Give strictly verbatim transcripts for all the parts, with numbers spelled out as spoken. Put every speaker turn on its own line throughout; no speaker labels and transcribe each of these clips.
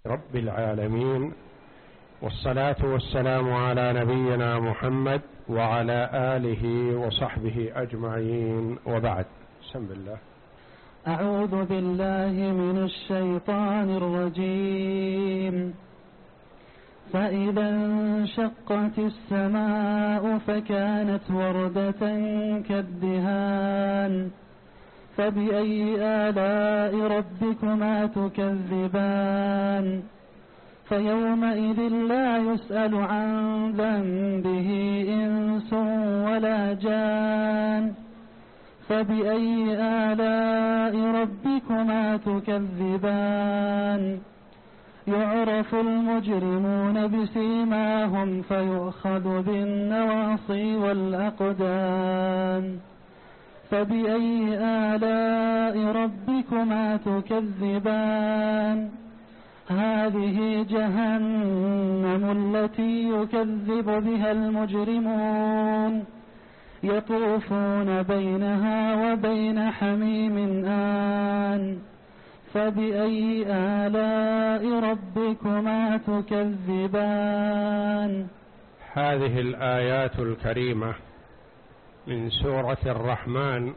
رب العالمين، والصلاة والسلام على نبينا محمد وعلى آله وصحبه أجمعين، وبعد. بسم الله.
أعوذ بالله من الشيطان الرجيم. فإذا انشقت السماء فكانت وردة كالدهان فبأي آلاء ربكما تكذبان فيومئذ لا يسأل عن ذنبه إنس ولا جان فبأي آلاء ربكما تكذبان يعرف المجرمون بسيماهم فيؤخذ بالنواصي والأقدام فبأي آلاء ربكما تكذبان هذه جهنم التي يكذب بها المجرمون يطوفون بينها وبين حميم آن فبأي آلاء ربكما تكذبان.
هذه الآيات الكريمة من سورة الرحمن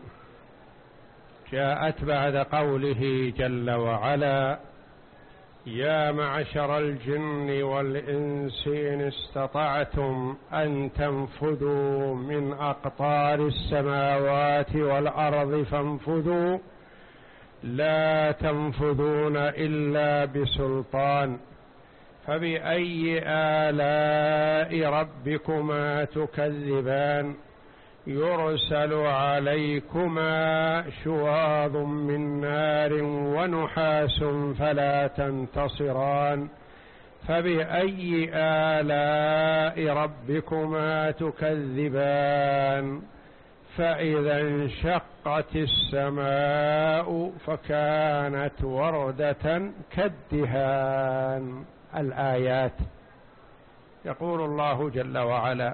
جاءت بعد قوله جل وعلا: يا معشر الجن والإنس إن استطعتم أن تنفذوا من أقطار السماوات والأرض فانفذوا لا تنفذون إلا بسلطان فبأي آلاء ربكما تكذبان يرسل عليكما شواظ من نار ونحاس فلا تنتصران فبأي آلاء ربكما تكذبان فإذا انشقت السماء فكانت وردة كالدهان. الآيات. يقول الله جل وعلا: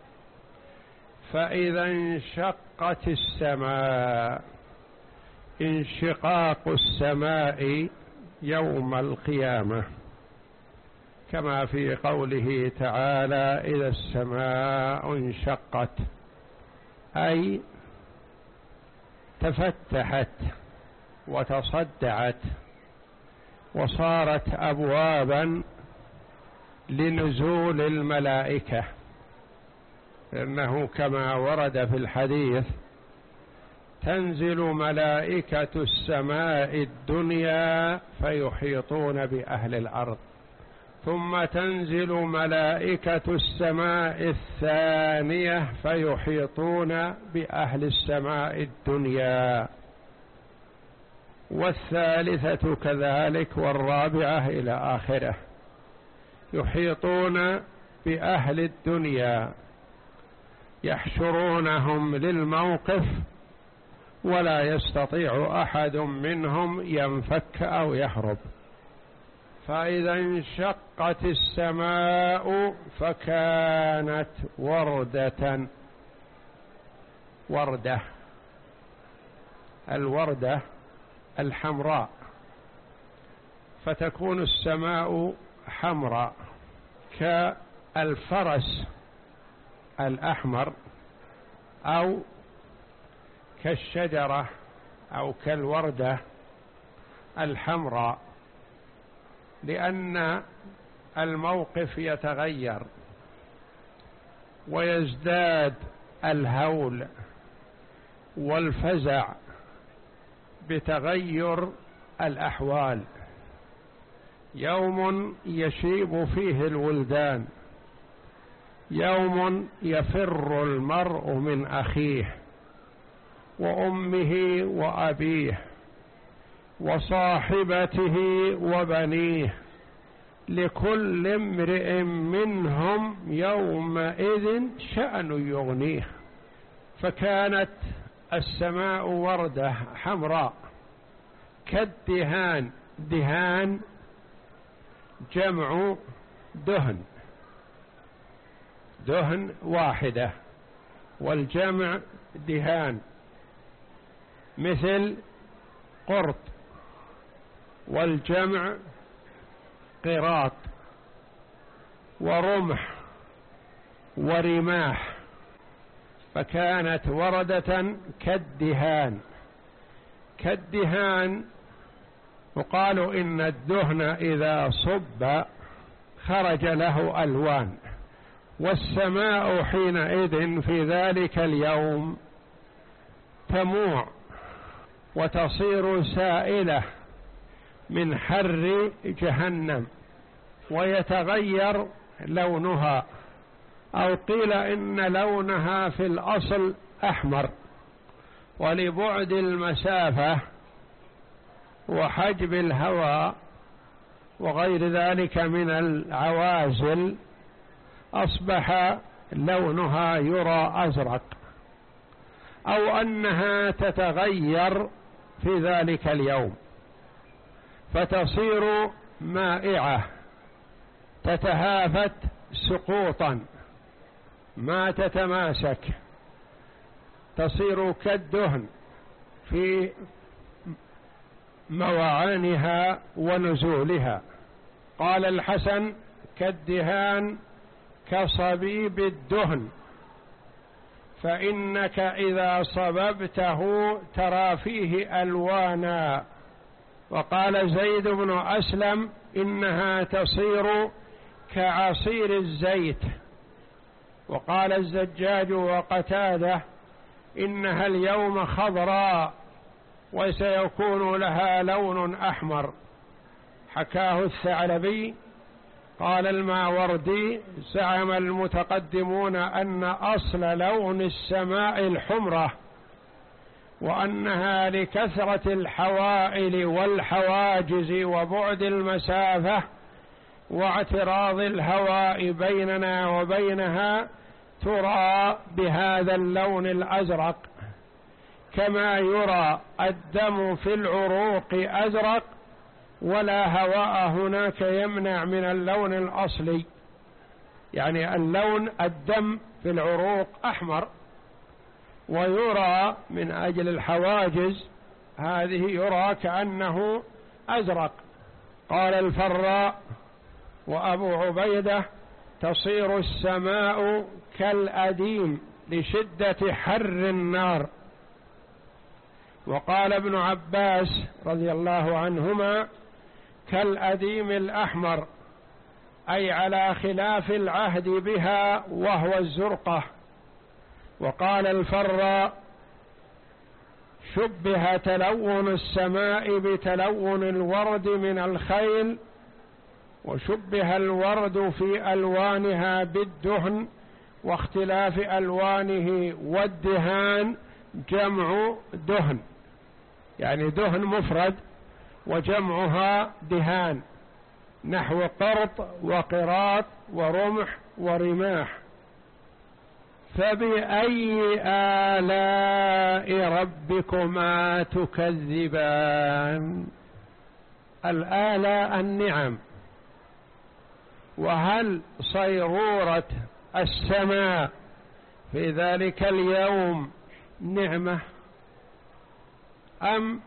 فإذا انشقت السماء، انشقاق السماء يوم القيامة، كما في قوله تعالى: إذا السماء انشقت، أي تفتحت وتصدعت وصارت أبوابا لنزول الملائكة، لأنه كما ورد في الحديث: تنزل ملائكة السماء الدنيا فيحيطون بأهل الأرض، ثم تنزل ملائكة السماء الثانية فيحيطون بأهل السماء الدنيا، والثالثة كذلك، والرابعة إلى آخره، يحيطون بأهل الدنيا يحشرونهم للموقف ولا يستطيع أحد منهم ينفك أو يهرب. فإذا انشقت السماء فكانت وردة، وردة، الوردة الحمراء، فتكون السماء حمراء كالفرس الأحمر أو كالشجرة أو كالوردة الحمراء، لأن الموقف يتغير ويزداد الهول والفزع بتغير الأحوال. يوم يشيب فيه الولدان، يوم يفر المرء من أخيه وأمه وأبيه وصاحبته وبنيه، لكل امرئ منهم يومئذ شأن يغنيه. فكانت السماء وردة حمراء كالدهان، دهان جمع دهن، دهن واحدة، والجمع دهان، مثل قرط، والجمع قراط ورمح ورماح، فكانت وردة كالدهان. كالدهان وقالوا إن الدهن إذا صب خرج له ألوان، والسماء حينئذ في ذلك اليوم تموع وتصير سائلة من حر جهنم ويتغير لونها، أو قيل إن لونها في الأصل أحمر، ولبعد المسافة وحجب الهواء وغير ذلك من العوازل أصبح لونها يرى أزرق، أو أنها تتغير في ذلك اليوم فتصير مائعة تتهافت سقوطا ما تتماسك، تصير كالدهن في موعانها ونزولها. قال الحسن: كالدهان كصبيب الدهن، فإنك إذا صببته ترى فيه ألوانا. وقال زيد بن أسلم: إنها تصير كعصير الزيت. وقال الزجاج وقتادة: إنها اليوم خضراء وسيكون لها لون أحمر. حكاه الثعلبي. قال الماوردي: زعم المتقدمون أن أصل لون السماء الحمرة، وأنها لكثرة الحوائل والحواجز وبعد المسافة واعتراض الهواء بيننا وبينها ترى بهذا اللون الأزرق، كما يرى الدم في العروق أزرق ولا هواء هناك يمنع من اللون الأصلي، يعني اللون الدم في العروق أحمر ويرى من أجل الحواجز هذه يرى كأنه أزرق. قال الفراء وأبو عبيدة: تصير السماء كالأديم لشدة حر النار. وقال ابن عباس رضي الله عنهما: كالأديم الأحمر، أي على خلاف العهد بها وهو الزرقة. وقال الفراء: شبه تلون السماء بتلون الورد من الخيل، وشبه الورد في ألوانها بالدهن، واختلاف ألوانه والدهان جمع دهن، يعني دهن مفرد وجمعها دهان، نحو قرط وقراط ورمح ورماح. فبأي آلاء ربكما تكذبان؟ الآلاء النعم. وهل صيرورة السماء في ذلك اليوم نعمة أم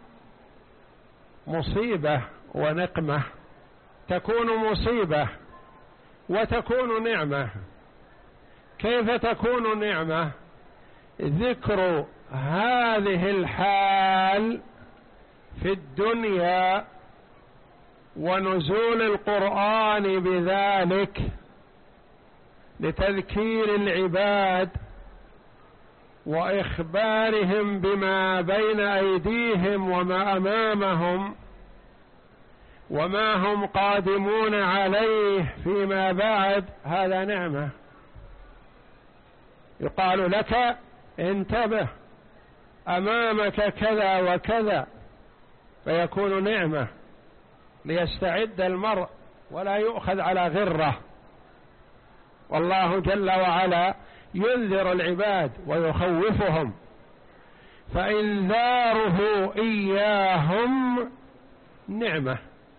مصيبة ونقمة؟ تكون مصيبة وتكون نعمة. كيف تكون نعمة؟ ذكر هذه الحال في الدنيا ونزول القرآن بذلك لتذكير العباد وإخبارهم بما بين أيديهم وما أمامهم وما هم قادمون عليه فيما بعد. هذا نعمة. يقال لك: انتبه، أمامك كذا وكذا، فيكون نعمة ليستعد المرء ولا يؤخذ على غره. والله جل وعلا ينذر العباد ويخوفهم، فإنذاره إياهم نعمة،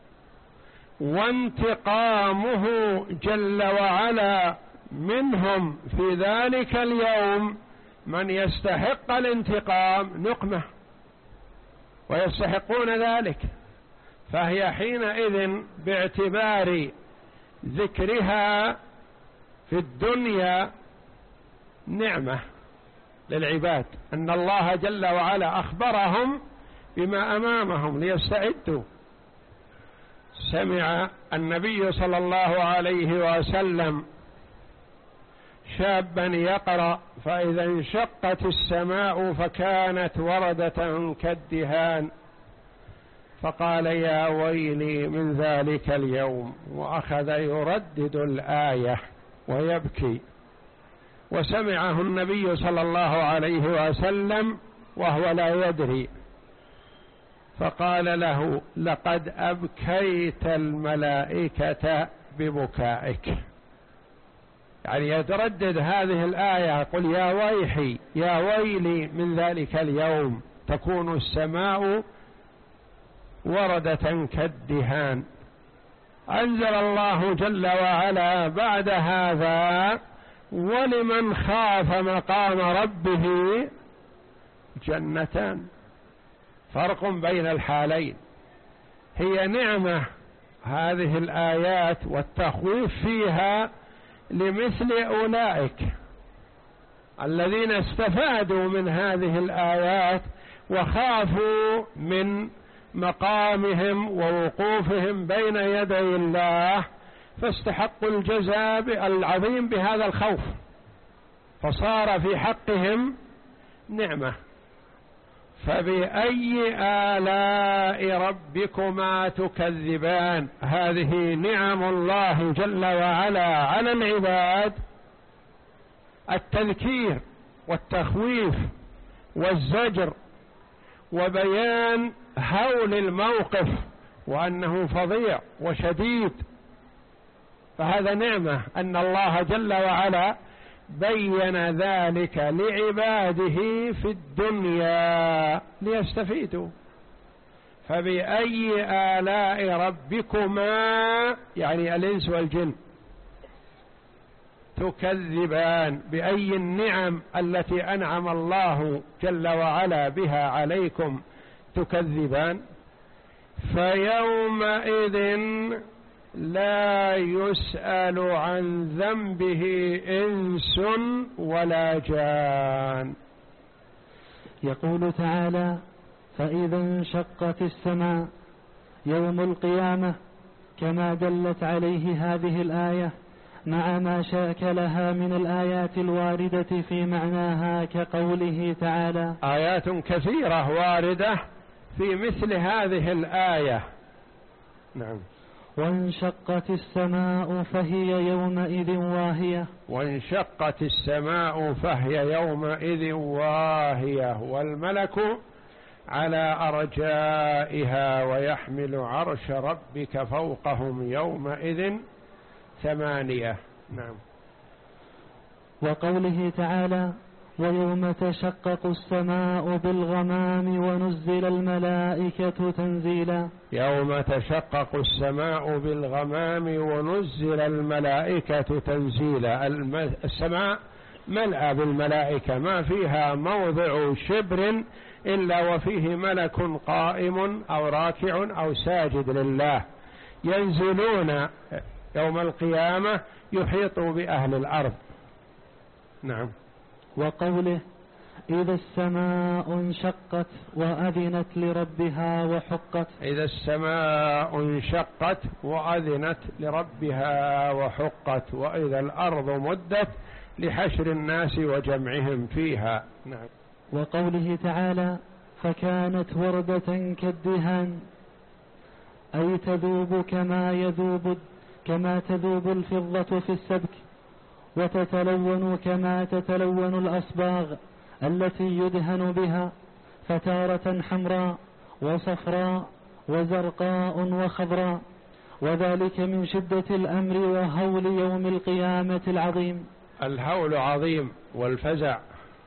وانتقامه جل وعلا منهم في ذلك اليوم من يستحق الانتقام نقمة، ويستحقون ذلك. فهي حينئذ باعتبار ذكرها في الدنيا نعمة للعباد، أن الله جل وعلا أخبرهم بما أمامهم ليستعدوا. سمع النبي صلى الله عليه وسلم شابا يقرأ: فإذا انشقت السماء فكانت وردة كالدهان، فقال: يا ويلي من ذلك اليوم، وأخذ يردد الآية ويبكي. وسمعه النبي صلى الله عليه وسلم وهو لا يدري، فقال له: لقد أبكيت الملائكة ببكائك. يعني يتردد هذه الآية، يقول: يا ويحي يا ويلي من ذلك اليوم، تكون السماء وردة كالدهان. أنزل الله جل وعلا بعد هذا: ولمن خاف مقام ربه جنتان. فرق بين الحالين، هي نعمة هذه الآيات والتخويف فيها لمثل أولئك الذين استفادوا من هذه الآيات وخافوا من مقامهم ووقوفهم بين يدي الله، فاستحقوا الجزاء العظيم بهذا الخوف، فصار في حقهم نعمة. فبأي آلاء ربكما تكذبان؟ هذه نعم الله جل وعلا على العباد، التذكير والتخويف والزجر وبيان هول الموقف وأنه فظيع وشديد. فهذا نعمة أن الله جل وعلا بين ذلك لعباده في الدنيا ليستفيدوا. فبأي آلاء ربكما، يعني الإنس والجن، تكذبان، بأي النعم التي أنعم الله جل وعلا بها عليكم تكذبان؟ فيومئذ لا يسأل عن ذنبه إنس ولا جان.
يقول تعالى: فإذا انشقت السماء يوم القيامة، كما دلت عليه هذه الآية مع ما شاكلها من الآيات الواردة في معناها، كقوله تعالى:
آيات كثيرة واردة في مثل هذه الآية. نعم.
وانشقت السماء فهي يومئذ واهية.
وانشقت السماء فهي يومئذ واهية، والملك على أرجائها ويحمل عرش ربك فوقهم يومئذ ثمانية. نعم.
وقوله تعالى: ويوم تشقق السماء بالغمام ونزل الملائكة تنزيلا.
يوم تشقق السماء بالغمام ونزل الملائكة تنزيلا. السماء ملأ بالملائكة، ما فيها موضع شبر إلا وفيه ملك قائم أو راكع أو ساجد لله، ينزلون يوم القيامة يحيطوا بأهل الأرض. نعم.
وقوله: إذا السماء انشقت وأذنت لربها وحقت.
إذا السماء انشقت وأذنت لربها وحقت، وإذا الأرض مدت لحشر الناس وجمعهم فيها. نعم.
وقوله تعالى: فكانت وردة كالدهان، أي تذوب كما يذوب كما تذوب الفضة في السبك، وتتلون كما تتلون الأصباغ التي يدهن بها، فتارة حمراء وصفراء وزرقاء وخضراء، وذلك من شدة الأمر وهول يوم القيامة العظيم.
الهول عظيم والفزع.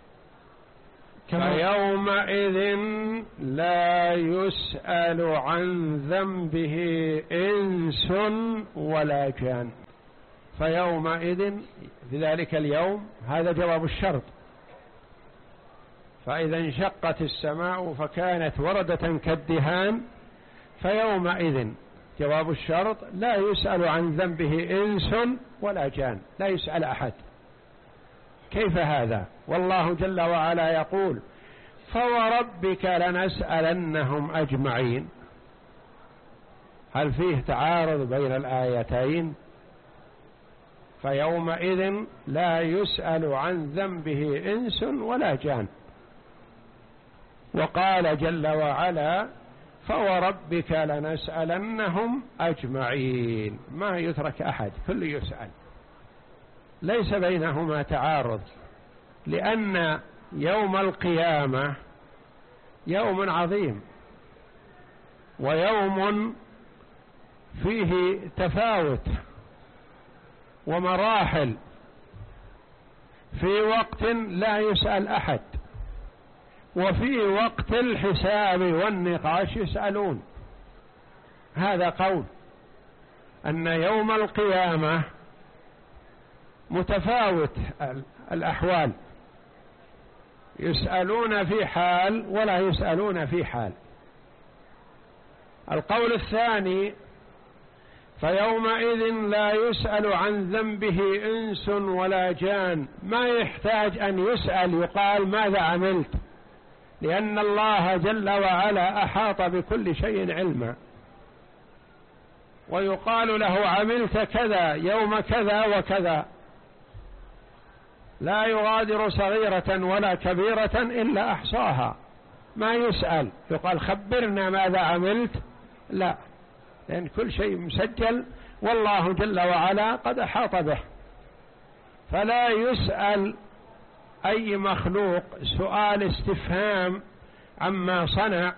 فيومئذ لا يسأل عن ذنبه إنس ولا جان. فيومئذ، في ذلك اليوم، هذا جواب الشرط. فإذا انشقت السماء فكانت وردة كالدهان، فيومئذ جواب الشرط لا يسأل عن ذنبه إنس ولا جان، لا يسأل أحد. كيف هذا؟ والله جل وعلا يقول فوربك لنسألنهم أجمعين. هل فيه تعارض بين الآيتين؟ فيومئذ لا يسأل عن ذنبه إنس ولا جان، وقال جل وعلا فوربك لنسألنهم أجمعين، ما يترك أحد، كل يسأل، ليس بينهما تعارض، لأن يوم القيامة يوم عظيم ويوم فيه تفاوت ومراحل، في وقت لا يسأل أحد، وفي وقت الحساب والنقاش يسألون. هذا قول أن يوم القيامة متفاوت الأحوال، يسألون في حال ولا يسألون في حال. القول الثاني فيومئذ لا يسأل عن ذنبه إنس ولا جان، ما يحتاج أن يسأل يقال ماذا عملت، لأن الله جل وعلا أحاط بكل شيء علما، ويقال له عملت كذا يوم كذا وكذا، لا يغادر صغيرة ولا كبيرة إلا أحصاها. ما يسأل يقال خبرنا ماذا عملت، لا، لأن كل شيء مسجل والله جل وعلا قد أحاط به. فلا يسأل أي مخلوق سؤال استفهام عما صنع،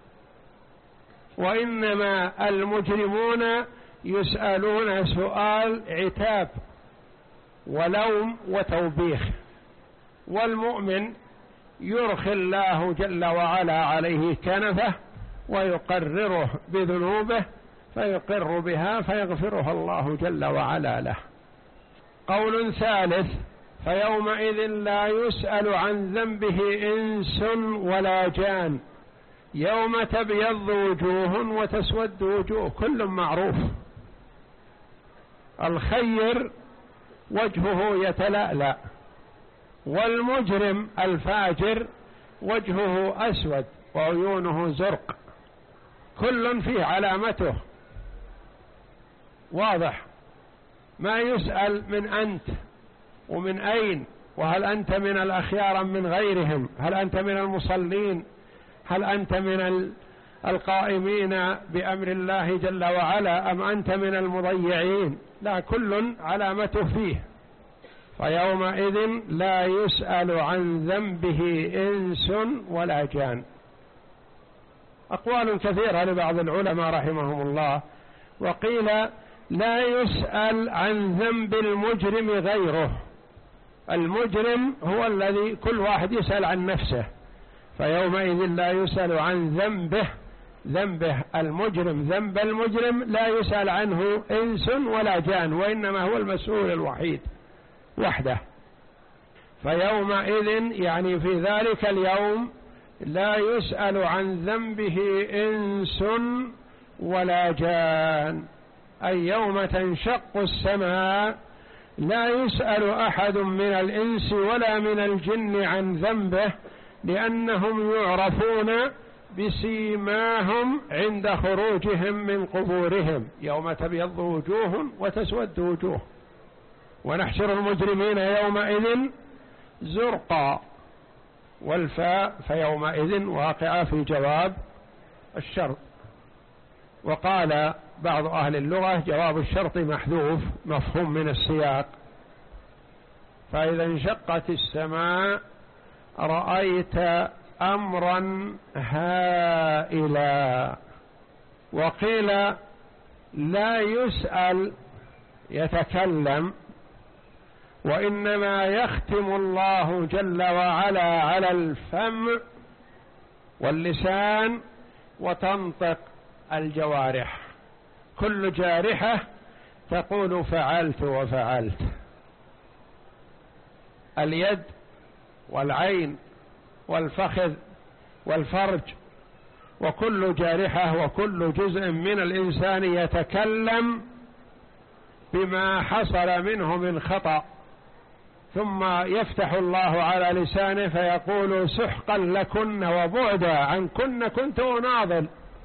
وإنما المجرمون يسألون سؤال عتاب ولوم وتوبيخ، والمؤمن يرخي الله جل وعلا عليه كنفه ويقرره بذنوبه فيقر بها فيغفرها الله جل وعلا له. قول ثالث فيومئذ لا يسأل عن ذنبه إنس ولا جان، يوم تبيض وجوه وتسود وجوه، كل معروف. الخير وجهه يتلألأ، والمجرم الفاجر وجهه أسود وعيونه زرق، كل فيه علامته واضح. ما يسأل من أنت ومن أين، وهل أنت من الأخيار من غيرهم، هل أنت من المصلين، هل أنت من القائمين بأمر الله جل وعلا أم أنت من المضيعين، لا، كل علامته فيه. فيومئذ لا يسأل عن ذنبه إنس ولا جان. أقوال كثيرة لبعض العلماء رحمهم الله، وقيل لا يسأل عن ذنب المجرم غيره، المجرم هو الذي كل واحد يسأل عن نفسه، فيومئذ لا يسأل عن ذنبه، ذنبه المجرم، ذنب المجرم لا يسأل عنه إنس ولا جان، وإنما هو المسؤول الوحيد وحده. فيومئذ يعني في ذلك اليوم لا يسأل عن ذنبه إنس ولا جان، أي يوم تنشق السماء لا يسأل أحد من الإنس ولا من الجن عن ذنبه، لأنهم يعرفون بسيماهم عند خروجهم من قبورهم، يوم تبيض وجوه وتسود وجوه، ونحشر المجرمين يومئذ زرقا، والفاء فيومئذ واقعة في جواب الشرط. وقال بعض أهل اللغة جواب الشرط محذوف مفهوم من السياق، فإذا انشقت السماء رأيت أمرا هائلا. وقيل لا يسأل يتكلم، وإنما يختم الله جل وعلا على الفم واللسان وتنطق الجوارح، كل جارحة تقول فعلت وفعلت، اليد والعين والفخذ والفرج وكل جارحة وكل جزء من الإنسان يتكلم بما حصل منه من خطأ، ثم يفتح الله على لسانه فيقول سحقا لكن وبعدا عنكن كنت أناضل.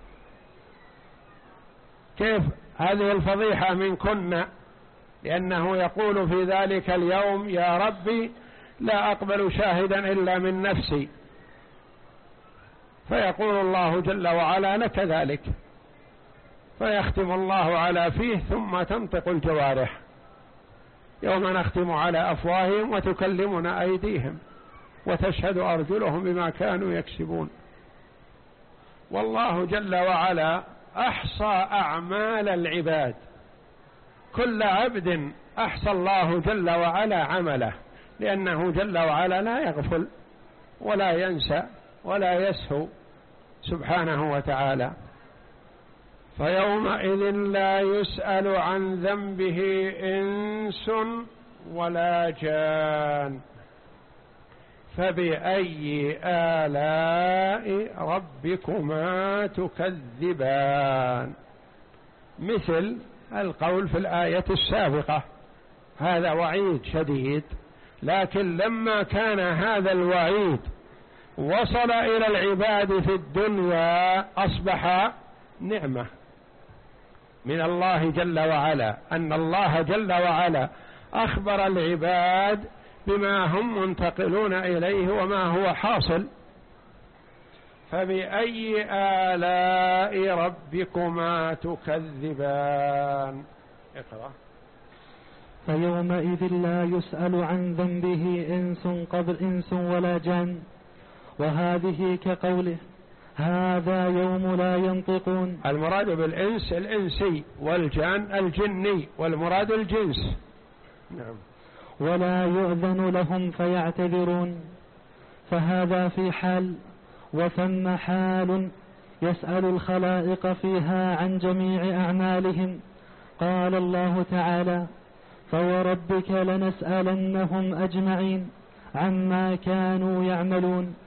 كيف هذه الفضيحة منكن؟ لأنه يقول في ذلك اليوم يا ربي لا أقبل شاهدا إلا من نفسي، فيقول الله جل وعلا لك ذلك، فيختم الله على فيه ثم تنطق الجوارح، يوم نختم على أفواههم وتكلمنا أيديهم وتشهد أرجلهم بما كانوا يكسبون. والله جل وعلا أحصى أعمال العباد، كل عبد أحصى الله جل وعلا عمله، لأنه جل وعلا لا يغفل ولا ينسى ولا يسهو سبحانه وتعالى. فيومئذ لا يسأل عن ذنبه إنس ولا جان، فبأي آلاء ربكما تكذبان، مثل القول في الآية السابقة. هذا وعيد شديد، لكن لما كان هذا الوعيد وصل إلى العباد في الدنيا أصبح نعمة من الله جل وعلا، أن الله جل وعلا أخبر العباد بما هم منتقلون إليه وما هو حاصل. فبأي آلاء ربكما تكذبان. اقرأ.
فيومئذ لا يسأل عن ذنبه إنس قبل إنس ولا جان، وهذه كقوله هذا يوم لا ينطقون.
المراد بالإنس الإنسي، والجان الجني، والمراد الجنس. نعم.
ولا يؤذن لهم فيعتذرون، فهذا في حال، وثم حال يسأل الخلائق فيها عن جميع أعمالهم. قال الله تعالى فوربك لنسألنهم أجمعين عما كانوا يعملون.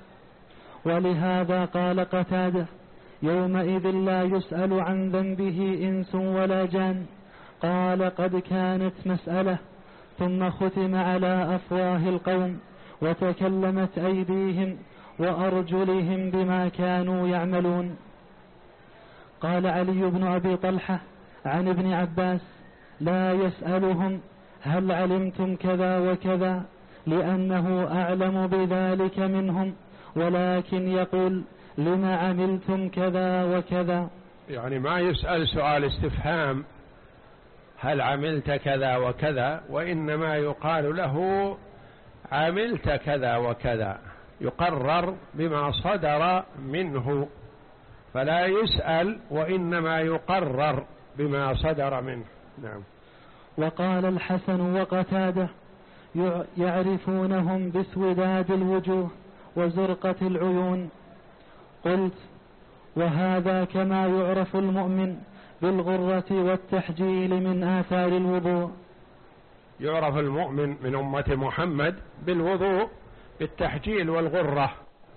ولهذا قال قتادة يومئذ لا يسأل عن ذنبه إنس ولا جان. قال قد كانت مسألة، ثم ختم على أفواه القوم وتكلمت أيديهم وأرجلهم بما كانوا يعملون. قال علي بن أبي طلحة عن ابن عباس لا يسألهم هل علمتم كذا وكذا، لأنه أعلم بذلك منهم، ولكن يقول لما عملتم كذا وكذا.
يعني ما يسأل سؤال استفهام هل عملت كذا وكذا، وإنما يقال له عملت كذا وكذا، يقرر بما صدر منه، فلا يسأل وإنما يقرر بما صدر منه. نعم.
وقال الحسن وقتادة يعرفونهم باسوداد الوجوه وزرقة العيون. قلت وهذا كما يعرف المؤمن بالغرة والتحجيل من آثار الوضوء.
يعرف المؤمن من أمة محمد بالوضوء بالتحجيل والغرة.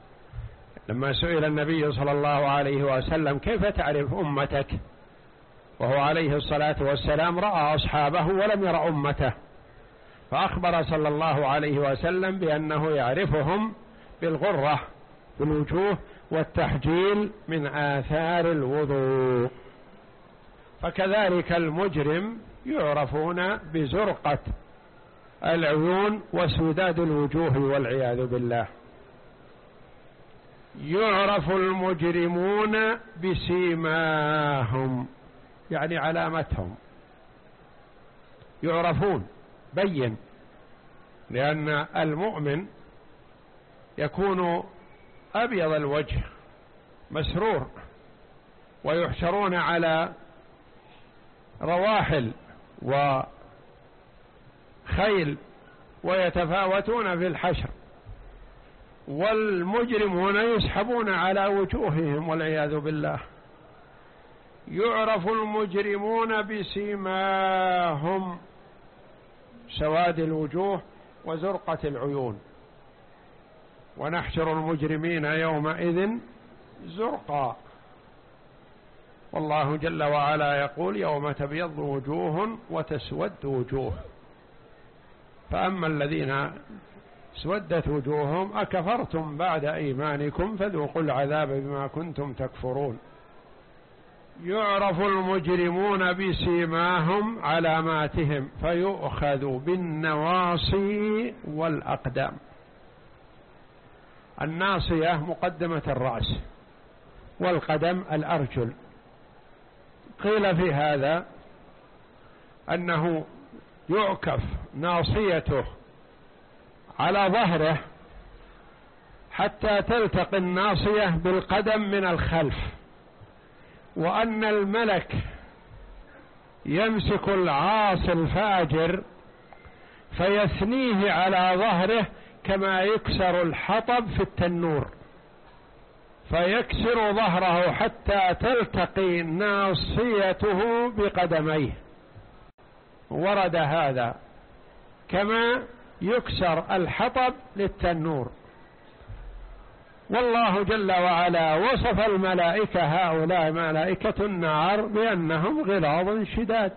لما سئل النبي صلى الله عليه وسلم كيف تعرف أمتك، وهو عليه الصلاة والسلام رأى أصحابه ولم يرى أمته، فأخبر صلى الله عليه وسلم بأنه يعرفهم بالغرة في الوجوه والتحجيل من آثار الوضوء. فكذلك المجرم يعرفون بزرقة العيون وسوداد الوجوه والعياذ بالله. يعرف المجرمون بسيماهم، يعني علامتهم يعرفون بين، لأن المؤمن يكون أبيض الوجه مسرور، ويحشرون على رواحل وخيل ويتفاوتون في الحشر، والمجرمون يسحبون على وجوههم والعياذ بالله. يعرف المجرمون بسيماهم، سواد الوجوه وزرقة العيون. ونحشر المجرمين يومئذ زرقا، والله جل وعلا يقول يوم تبيض وجوه وتسود وجوه. فأما الذين اسودت وجوههم أكفرتم بعد إيمانكم فذوقوا العذاب بما كنتم تكفرون. يعرف المجرمون بسيماهم علاماتهم فيؤخذ بالنواصي والأقدام. الناصية مقدمة الرأس، والقدم الأرجل. قيل في هذا أنه يعكف ناصيته على ظهره حتى تلتقي الناصية بالقدم من الخلف، وأن الملك يمسك العاصي الفاجر فيثنيه على ظهره كما يكسر الحطب في التنور، فيكسر ظهره حتى تلتقي ناصيته بقدميه. ورد هذا كما يكسر الحطب للتنور. والله جل وعلا وصف الملائكة هؤلاء ملائكة النار بأنهم غلاظ شداد،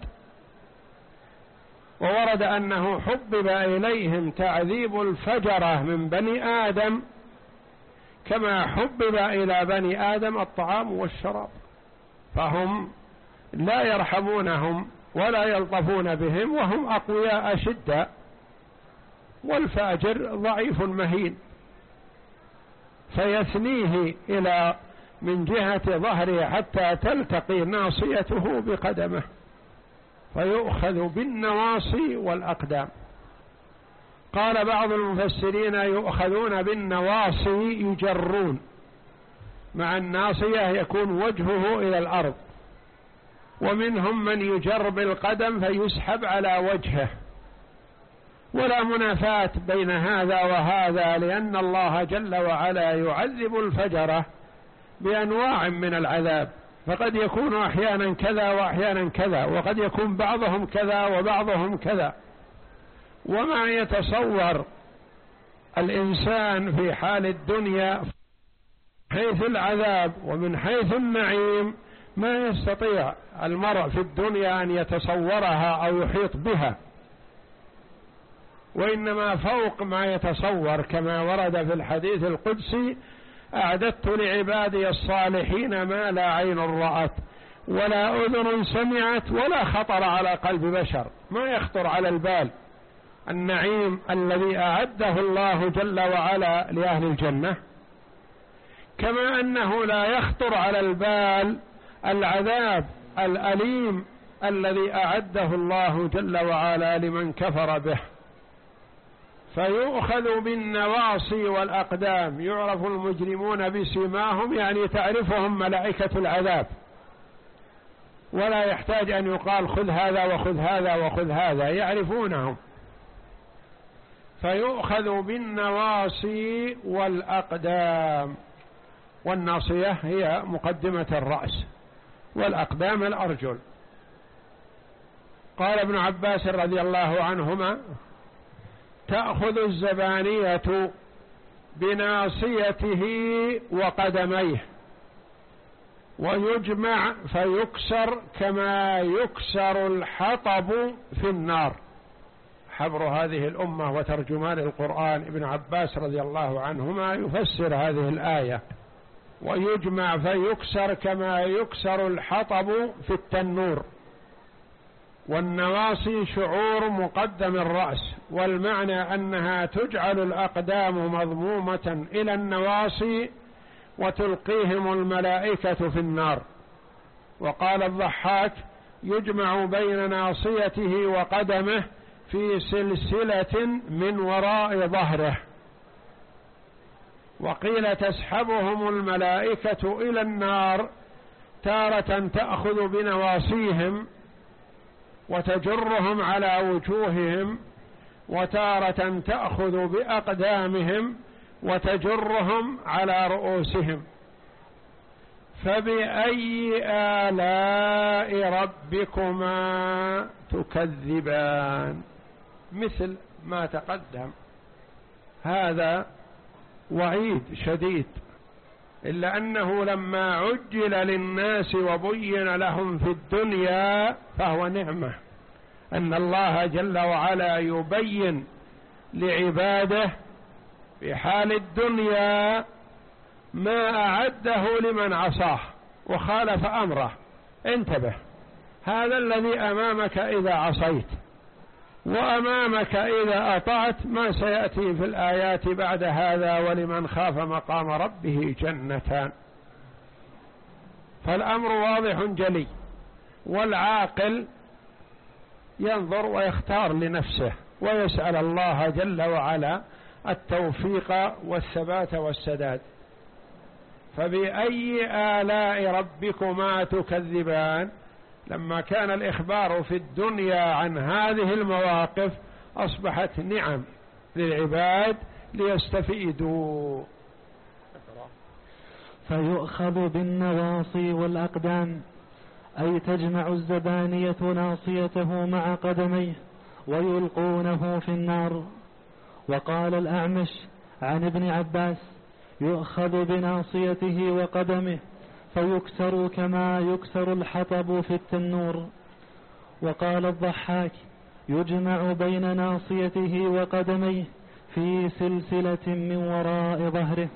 وورد أنه حبب إليهم تعذيب الفجرة من بني آدم كما حبب إلى بني آدم الطعام والشراب، فهم لا يرحمونهم ولا يلطفون بهم، وهم أقوياء شدة، والفاجر ضعيف مهين. فيثنيه إلى من جهة ظهره حتى تلتقي ناصيته بقدمه، فيؤخذ بالنواصي والأقدام. قال بعض المفسرين يؤخذون بالنواصي يجرون، مع الناصية يكون وجهه إلى الأرض، ومنهم من يجر بالقدم فيسحب على وجهه. ولا منافاة بين هذا وهذا، لأن الله جل وعلا يعذب الفجرة بأنواع من العذاب، فقد يكون أحيانا كذا وأحيانا كذا، وقد يكون بعضهم كذا وبعضهم كذا. وما يتصور الإنسان في حال الدنيا حيث العذاب ومن حيث النعيم ما يستطيع المرء في الدنيا أن يتصورها أو يحيط بها، وإنما فوق ما يتصور، كما ورد في الحديث القدسي: أعددت لعبادي الصالحين ما لا عين رأت ولا أذن سمعت ولا خطر على قلب بشر. ما يخطر على البال النعيم الذي أعده الله جل وعلا لأهل الجنة، كما أنه لا يخطر على البال العذاب الأليم الذي أعده الله جل وعلا لمن كفر به. فيؤخذ بالنواصي والأقدام. يعرف المجرمون بسيماهم، يعني تعرفهم ملائكة العذاب، ولا يحتاج أن يقال خذ هذا وخذ هذا وخذ هذا، يعرفونهم. فيؤخذ بالنواصي والأقدام، والناصية هي مقدمة الرأس، والأقدام الأرجل. قال ابن عباس رضي الله عنهما: تأخذ الزبانية بناصيته وقدميه ويجمع فيكسر كما يكسر الحطب في النار. حبر هذه الأمة وترجمان القرآن ابن عباس رضي الله عنهما يفسر هذه الآية: ويجمع فيكسر كما يكسر الحطب في التنور. والنواصي شعور مقدم الرأس، والمعنى أنها تجعل الأقدام مضمومة إلى النواصي وتلقيهم الملائكة في النار. وقال الضحاك: يجمع بين ناصيته وقدمه في سلسلة من وراء ظهره. وقيل تسحبهم الملائكة إلى النار، تارة تأخذ بنواصيهم وتجرهم على وجوههم، وتارة تأخذ بأقدامهم وتجرهم على رؤوسهم. فبأي آلاء ربكما تكذبان؟ مثل ما تقدم، هذا وعيد شديد إلا أنه لما عجل للناس وبين لهم في الدنيا فهو نعمة، أن الله جل وعلا يبين لعباده في حال الدنيا ما أعده لمن عصاه وخالف أمره. انتبه، هذا الذي أمامك إذا عصيت، وأمامك إذا أطعت ما سيأتي في الآيات بعد هذا: ولمن خاف مقام ربه جنتان. فالأمر واضح جلي، والعاقل ينظر ويختار لنفسه ويسأل الله جل وعلا التوفيق والثبات والسداد. فبأي آلاء ربكما تكذبان؟ لما كان الإخبار في الدنيا عن هذه المواقف أصبحت نعم للعباد ليستفيدوا.
فيؤخذ بالنواصي والأقدام، أي تجمع الزبانية ناصيته مع قدميه ويلقونه في النار. وقال الأعمش عن ابن عباس: يؤخذ بناصيته وقدمه فيكسر كما يكسر الحطب في التنور. وقال الضحاك: يجمع بين ناصيته وقدميه في سلسلة من وراء ظهره.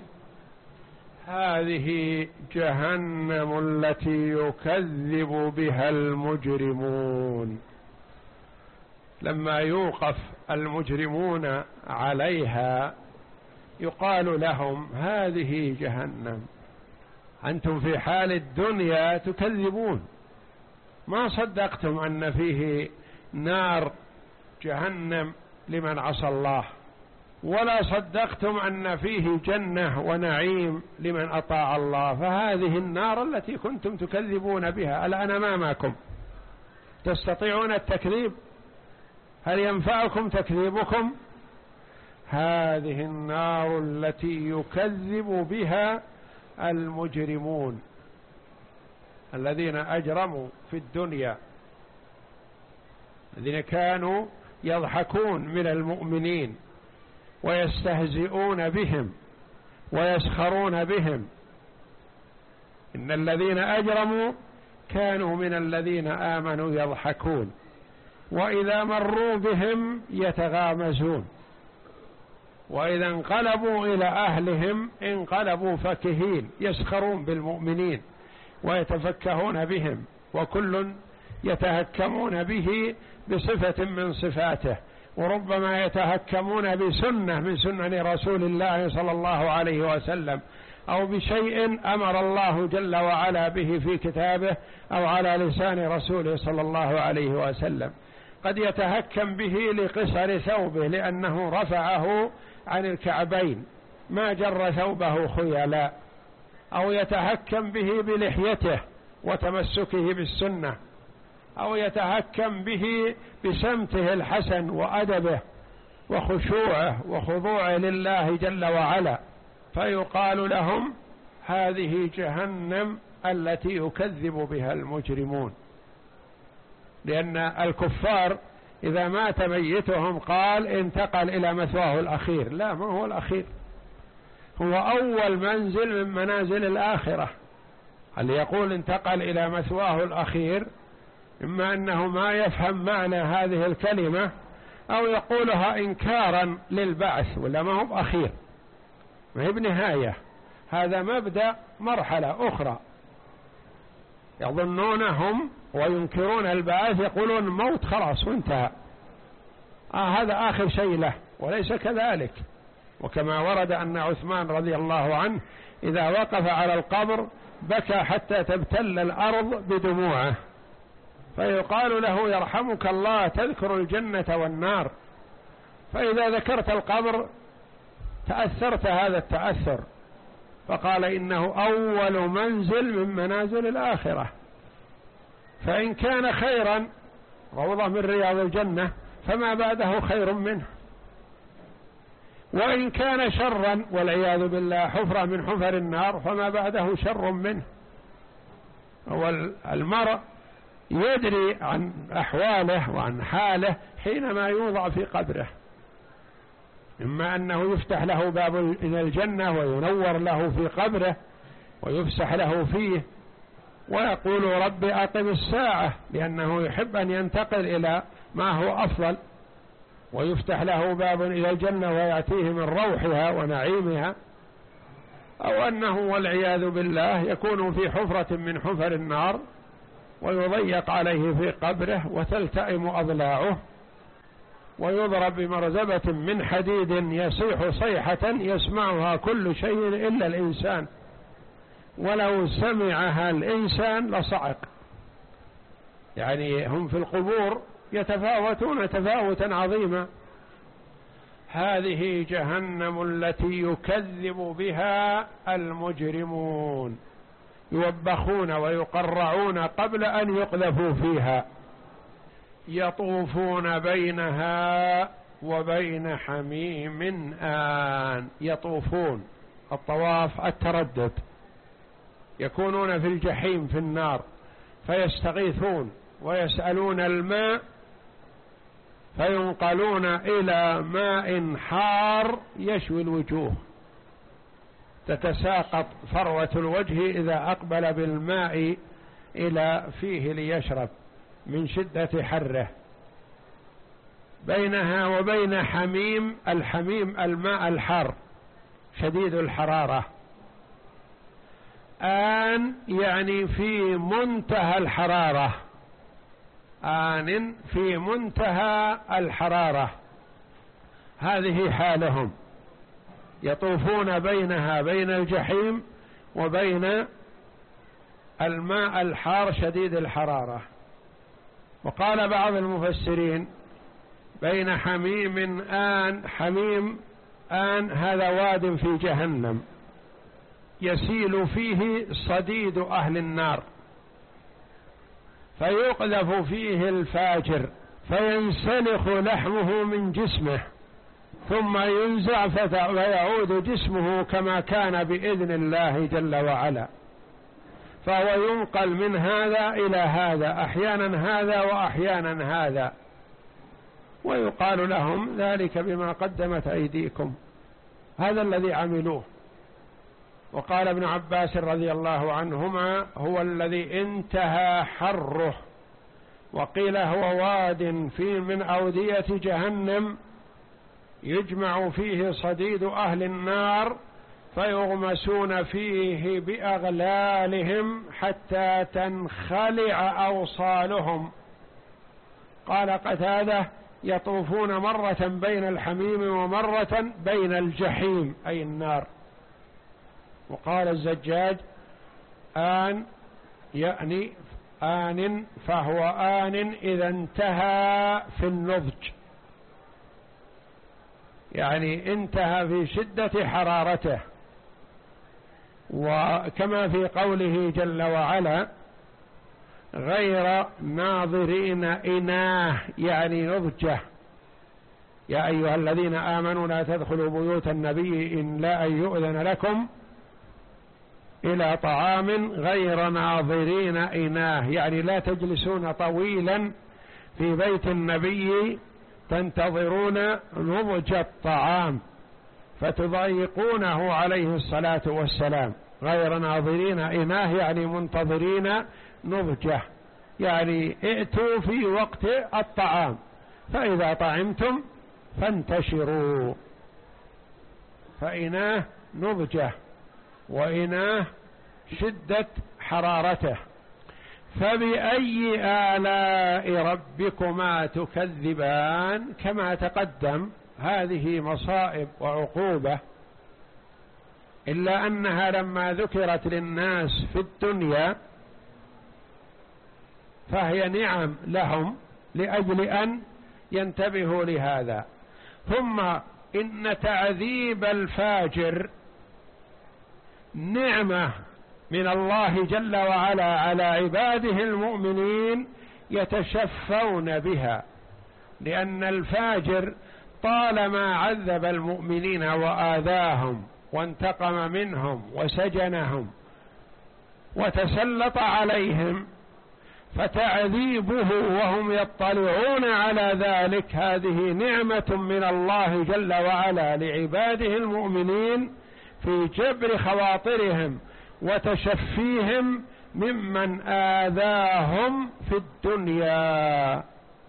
هذه جهنم التي يكذب بها المجرمون. لما يوقف المجرمون عليها يقال لهم: هذه جهنم، أنتم في حال الدنيا تكذبون، ما صدقتم أن فيه نار جهنم لمن عصى الله، ولا صدقتم أن فيه جنة ونعيم لمن أطاع الله، فهذه النار التي كنتم تكذبون بها الآن أمامكم، تستطيعون التكذيب؟ هل ينفعكم تكذيبكم؟ هذه النار التي يكذب بها المجرمون الذين أجرموا في الدنيا، الذين كانوا يضحكون من المؤمنين ويستهزئون بهم ويسخرون بهم. إن الذين أجرموا كانوا من الذين آمنوا يضحكون، وإذا مروا بهم يتغامزون، وإذا انقلبوا إلى أهلهم انقلبوا فكهين، يسخرون بالمؤمنين ويتفكهون بهم، وكل يتهكمون به بصفة من صفاته، وربما يتهكمون بسنة من سنن رسول الله صلى الله عليه وسلم، أو بشيء أمر الله جل وعلا به في كتابه أو على لسان رسوله صلى الله عليه وسلم. قد يتهكم به لقصر ثوبه لأنه رفعه عن الكعبين ما جر ثوبه خيلا، أو يتهكم به بلحيته وتمسكه بالسنة، أو يتهكم به بسمته الحسن وأدبه وخشوعه وخضوعه لله جل وعلا، فيقال لهم: هذه جهنم التي يكذب بها المجرمون. لأن الكفار إذا مات ميتهم قال انتقل إلى مثواه الأخير، لا، ما هو الأخير، هو أول منزل من منازل الآخرة. اللي يقول انتقل إلى مثواه الأخير إما أنه ما يفهم معنى هذه الكلمة، أو يقولها إنكارا للبعث، ولا ما هو بأخير، ما هي بنهاية، هذا مبدأ مرحلة أخرى. يظنونهم وينكرون البعث، يقولون الموت خلاص وانتهى، آه هذا آخر شيء له، وليس كذلك. وكما ورد أن عثمان رضي الله عنه إذا وقف على القبر بكى حتى تبتل الأرض بدموعه، فيقال له: يرحمك الله، تذكر الجنة والنار. فإذا ذكرت القبر تأثرت هذا التأثر، فقال: إنه أول منزل من منازل الآخرة، فإن كان خيرا روضة من رياض الجنة فما بعده خير منه، وإن كان شرا والعياذ بالله حفرة من حفر النار فما بعده شر منه. والمرء يدري عن أحواله وعن حاله حينما يوضع في قبره، إما أنه يفتح له باب إلى الجنة وينور له في قبره ويفسح له فيه، ويقول رب أقم الساعة، لأنه يحب أن ينتقل إلى ما هو أفضل، ويفتح له باب إلى الجنة ويأتيه من روحها ونعيمها. أو أنه والعياذ بالله يكون في حفرة من حفر النار ويضيق عليه في قبره وتلتئم أضلاعه، ويضرب بمرزبة من حديد يصيح صيحة يسمعها كل شيء إلا الإنسان، ولو سمعها الإنسان لصعق. يعني هم في القبور يتفاوتون تفاوتا عظيما. هذه جهنم التي يكذب بها المجرمون، يوبخون ويقرعون قبل أن يقذفوا فيها، يطوفون بينها وبين حميم آن. يطوفون، الطواف التردد، يكونون في الجحيم في النار فيستغيثون ويسألون الماء فينقلون إلى ماء حار يشوي الوجوه، تتساقط فروة الوجه إذا أقبل بالماء إلى فيه ليشرب من شدة حره. بينها وبين حميم، الحميم الماء الحار شديد الحرارة. آن يعني في منتهى الحرارة، آن في منتهى الحرارة. هذه حالهم، يطوفون بينها بين الجحيم وبين الماء الحار شديد الحرارة. وقال بعض المفسرين بين حميم آن، حميم آن هذا واد في جهنم يسيل فيه صديد أهل النار، فيقذف فيه الفاجر فينسلخ لحمه من جسمه ثم ينزع فيعود جسمه كما كان بإذن الله جل وعلا، فهو ينقل من هذا إلى هذا، أحيانا هذا وأحيانا هذا، ويقال لهم ذلك بما قدمت أيديكم، هذا الذي عملوه. وقال ابن عباس رضي الله عنهما هو الذي انتهى حره، وقيل هو واد في من أودية جهنم يجمع فيه صديد أهل النار فيغمسون فيه بأغلالهم حتى تنخلع أوصالهم. قال قتادة يطوفون مرة بين الحميم ومرة بين الجحيم أي النار. وقال الزجاج آن يعني آن، فهو آن إذا انتهى في النضج، يعني انتهى في شدة حرارته. وكما في قوله جل وعلا غير ناظرين إناه يعني نضجه، يا أيها الذين آمنوا لا تدخلوا بيوت النبي إن لا أن يؤذن لكم إلى طعام غير ناظرين إناه، يعني لا تجلسون طويلا في بيت النبي تنتظرون نضج الطعام فتضايقونه عليه الصلاة والسلام. غير ناظرين إناه يعني منتظرين نضجه، يعني ائتوا في وقت الطعام، فإذا طعمتم فانتشروا. فإناه نضجه وإناه شدة حرارته. فبأي آلاء ربكما تكذبان، كما تقدم هذه مصائب وعقوبة، إلا أنها لما ذكرت للناس في الدنيا فهي نعم لهم لأجل أن ينتبهوا لهذا. ثم إن تعذيب الفاجر نعمة من الله جل وعلا على عباده المؤمنين يتشفون بها، لأن الفاجر طالما عذب المؤمنين وآذاهم وانتقم منهم وسجنهم وتسلط عليهم، فتعذيبه وهم يطلعون على ذلك هذه نعمة من الله جل وعلا لعباده المؤمنين في جبر خواطرهم وتشفيهم ممن آذاهم في الدنيا.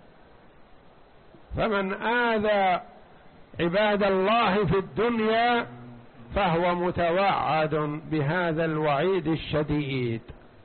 فمن آذى عباد الله في الدنيا فهو متوعد بهذا الوعيد الشديد.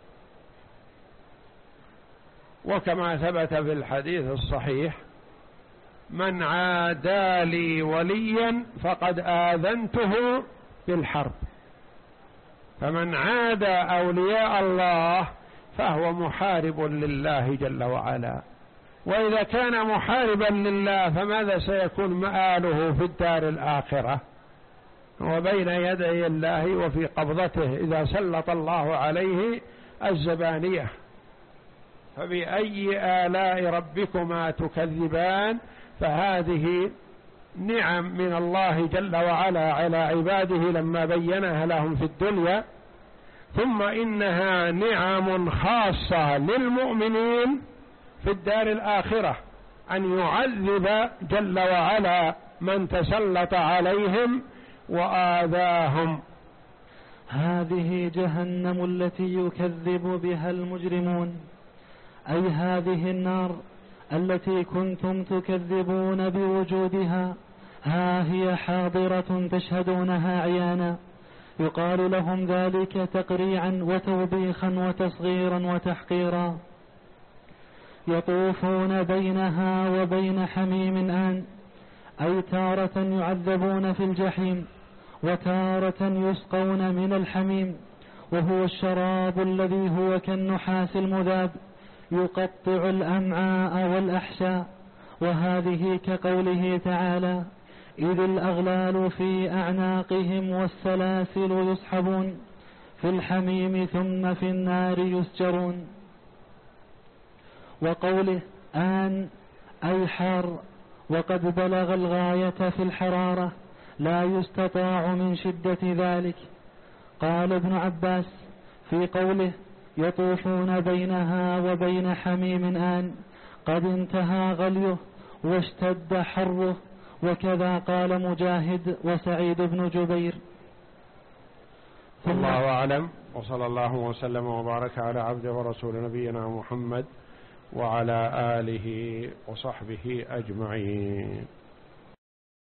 وكما ثبت في الحديث الصحيح: من عادى لي وليا فقد آذنته بالحرب. فمن عادى أولياء الله فهو محارب لله جل وعلا. وإذا كان محاربا لله فماذا سيكون مآله في الدار الآخرة؟ وبين يدي الله وفي قبضته إذا سلط الله عليه الزبانية. فبأي آلاء ربكما تكذبان؟ فهذه نعم من الله جل وعلا على عباده لما بينها لهم في الدنيا، ثم إنها نعم خاصة للمؤمنين في الدار الآخرة، أن يعذب جل وعلا من تسلط عليهم وآذاهم.
هذه جهنم التي يكذب بها المجرمون، أي هذه النار التي كنتم تكذبون بوجودها، ها هي حاضرة تشهدونها عيانا. يقال لهم ذلك تقريعا وتوبيخا وتصغيرا وتحقيرا. يطوفون بينها وبين حميم آن، أي تارة يعذبون في الجحيم وتارة يسقون من الحميم، وهو الشراب الذي هو كالنحاس المذاب يقطع الأمعاء والأحشاء. وهذه كقوله تعالى: إذ الأغلال في أعناقهم والسلاسل يسحبون في الحميم ثم في النار يسجرون. وقوله آن أي حار، وقد بلغ الغاية في الحرارة لا يستطاع من شدة ذلك. قال ابن عباس في قوله يطوفون بينها وبين حميم آن قد انتهى غليه واشتد حره، وكذا قال مجاهد وسعيد بن جبير.
الله أعلم، وصلى الله وسلم وبارك على عبده ورسول نبينا محمد وعلى آله وصحبه أجمعين.